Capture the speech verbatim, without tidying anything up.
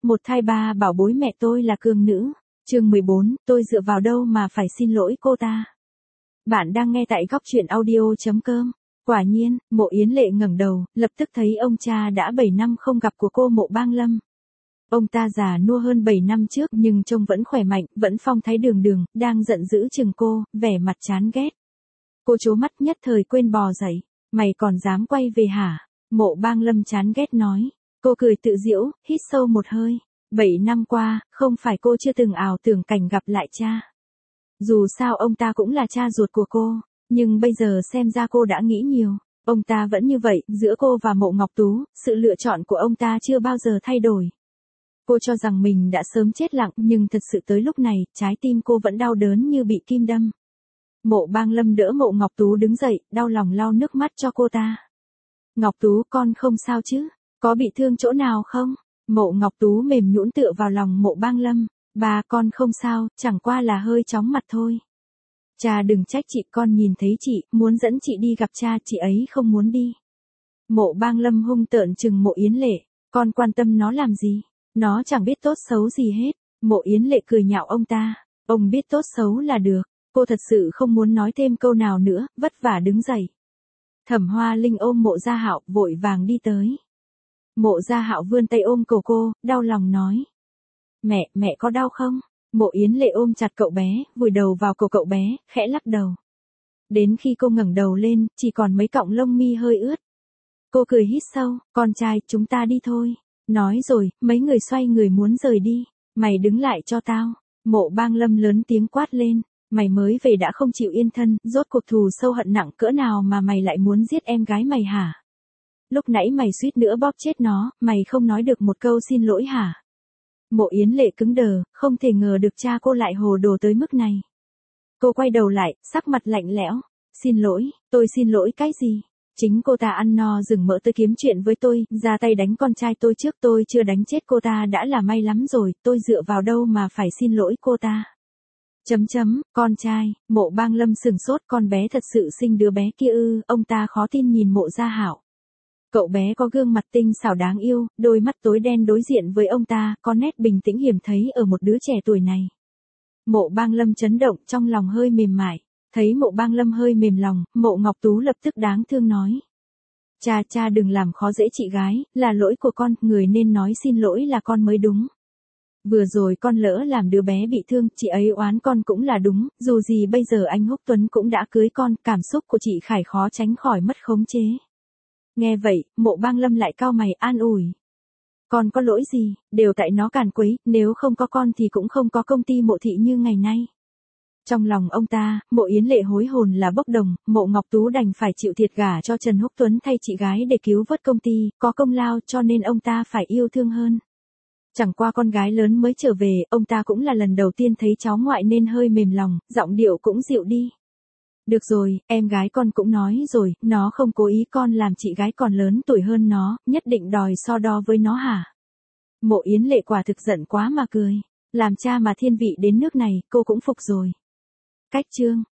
một thai ba bảo bối mẹ tôi là cường nữ. Chương mười bốn, tôi dựa vào đâu mà phải xin lỗi cô ta. Bạn đang nghe tại góc truyện audio chấm com. Quả nhiên, Mộ Yến Lệ ngẩng đầu, lập tức thấy ông cha đã bảy năm không gặp của cô Mộ Bang Lâm. Ông ta già nua hơn bảy năm trước nhưng trông vẫn khỏe mạnh, vẫn phong thái đường đường, đang giận dữ chừng cô, vẻ mặt chán ghét. Cô trố mắt nhất thời quên bò dậy. Mày còn dám quay về hả? Mộ Bang Lâm chán ghét nói. Cô cười tự giễu, hít sâu một hơi. Bảy năm qua, không phải cô chưa từng ảo tưởng cảnh gặp lại cha. Dù sao ông ta cũng là cha ruột của cô, nhưng bây giờ xem ra cô đã nghĩ nhiều. Ông ta vẫn như vậy, giữa cô và Mộ Ngọc Tú, sự lựa chọn của ông ta chưa bao giờ thay đổi. Cô cho rằng mình đã sớm chết lặng, nhưng thật sự tới lúc này, trái tim cô vẫn đau đớn như bị kim đâm. Mộ Bang Lâm đỡ Mộ Ngọc Tú đứng dậy, đau lòng lau nước mắt cho cô ta. Ngọc Tú, con không sao chứ? Có bị thương chỗ nào không? Mộ Ngọc Tú mềm nhũn tựa vào lòng Mộ Bang Lâm. Bà, con không sao, chẳng qua là hơi chóng mặt thôi. Cha đừng trách chị, con nhìn thấy chị, muốn dẫn chị đi gặp cha, chị ấy không muốn đi. Mộ Bang Lâm hung tợn trừng Mộ Yến Lệ. Con quan tâm nó làm gì? Nó chẳng biết tốt xấu gì hết. Mộ Yến Lệ cười nhạo ông ta. Ông biết tốt xấu là được. Cô thật sự không muốn nói thêm câu nào nữa, vất vả đứng dậy. Thẩm Hoa Linh ôm Mộ Gia Hạo, vội vàng đi tới. Mộ Gia Hạo vươn tay ôm cổ cô, đau lòng nói. Mẹ, mẹ có đau không? Mộ Yến Lệ ôm chặt cậu bé, vùi đầu vào cổ cậu bé, khẽ lắc đầu. Đến khi cô ngẩng đầu lên, chỉ còn mấy cọng lông mi hơi ướt. Cô cười hít sâu, con trai, chúng ta đi thôi. Nói rồi, mấy người xoay người muốn rời đi. Mày đứng lại cho tao. Mộ Bang Lâm lớn tiếng quát lên. Mày mới về đã không chịu yên thân, rốt cuộc thù sâu hận nặng cỡ nào mà mày lại muốn giết em gái mày hả? Lúc nãy mày suýt nữa bóp chết nó, mày không nói được một câu xin lỗi hả? Mộ Yến Lệ cứng đờ, không thể ngờ được cha cô lại hồ đồ tới mức này. Cô quay đầu lại, sắc mặt lạnh lẽo. Xin lỗi, tôi xin lỗi cái gì? Chính cô ta ăn no rừng mỡ tới kiếm chuyện với tôi, ra tay đánh con trai tôi trước, tôi chưa đánh chết cô ta đã là may lắm rồi, tôi dựa vào đâu mà phải xin lỗi cô ta. Chấm chấm, con trai. Mộ Bang Lâm sừng sốt, con bé thật sự sinh đứa bé kia ư? Ông ta khó tin nhìn Mộ Gia Hạo. Cậu bé có gương mặt tinh xảo đáng yêu, đôi mắt tối đen đối diện với ông ta, có nét bình tĩnh hiếm thấy ở một đứa trẻ tuổi này. Mộ Bang Lâm chấn động, trong lòng hơi mềm mại. Thấy Mộ Bang Lâm hơi mềm lòng, Mộ Ngọc Tú lập tức đáng thương nói. Cha, cha đừng làm khó dễ chị gái, là lỗi của con, người nên nói xin lỗi là con mới đúng. Vừa rồi con lỡ làm đứa bé bị thương, chị ấy oán con cũng là đúng, dù gì bây giờ anh Húc Tuấn cũng đã cưới con, cảm xúc của chị Khải khó tránh khỏi mất khống chế. Nghe vậy, Mộ Bang Lâm lại cau mày an ủi. Con có lỗi gì, đều tại nó càn quấy, nếu không có con thì cũng không có công ty Mộ thị như ngày nay. Trong lòng ông ta, Mộ Yến Lệ hối hồn là bốc đồng, Mộ Ngọc Tú đành phải chịu thiệt gả cho Trần Húc Tuấn thay chị gái để cứu vớt công ty, có công lao cho nên ông ta phải yêu thương hơn. Chẳng qua con gái lớn mới trở về, ông ta cũng là lần đầu tiên thấy cháu ngoại nên hơi mềm lòng, giọng điệu cũng dịu đi. Được rồi, em gái con cũng nói rồi, nó không cố ý, con làm chị gái còn lớn tuổi hơn nó, nhất định đòi so đo với nó hả? Mộ Yến Lệ quả thực giận quá mà cười. Làm cha mà thiên vị đến nước này, cô cũng phục rồi. Cách chương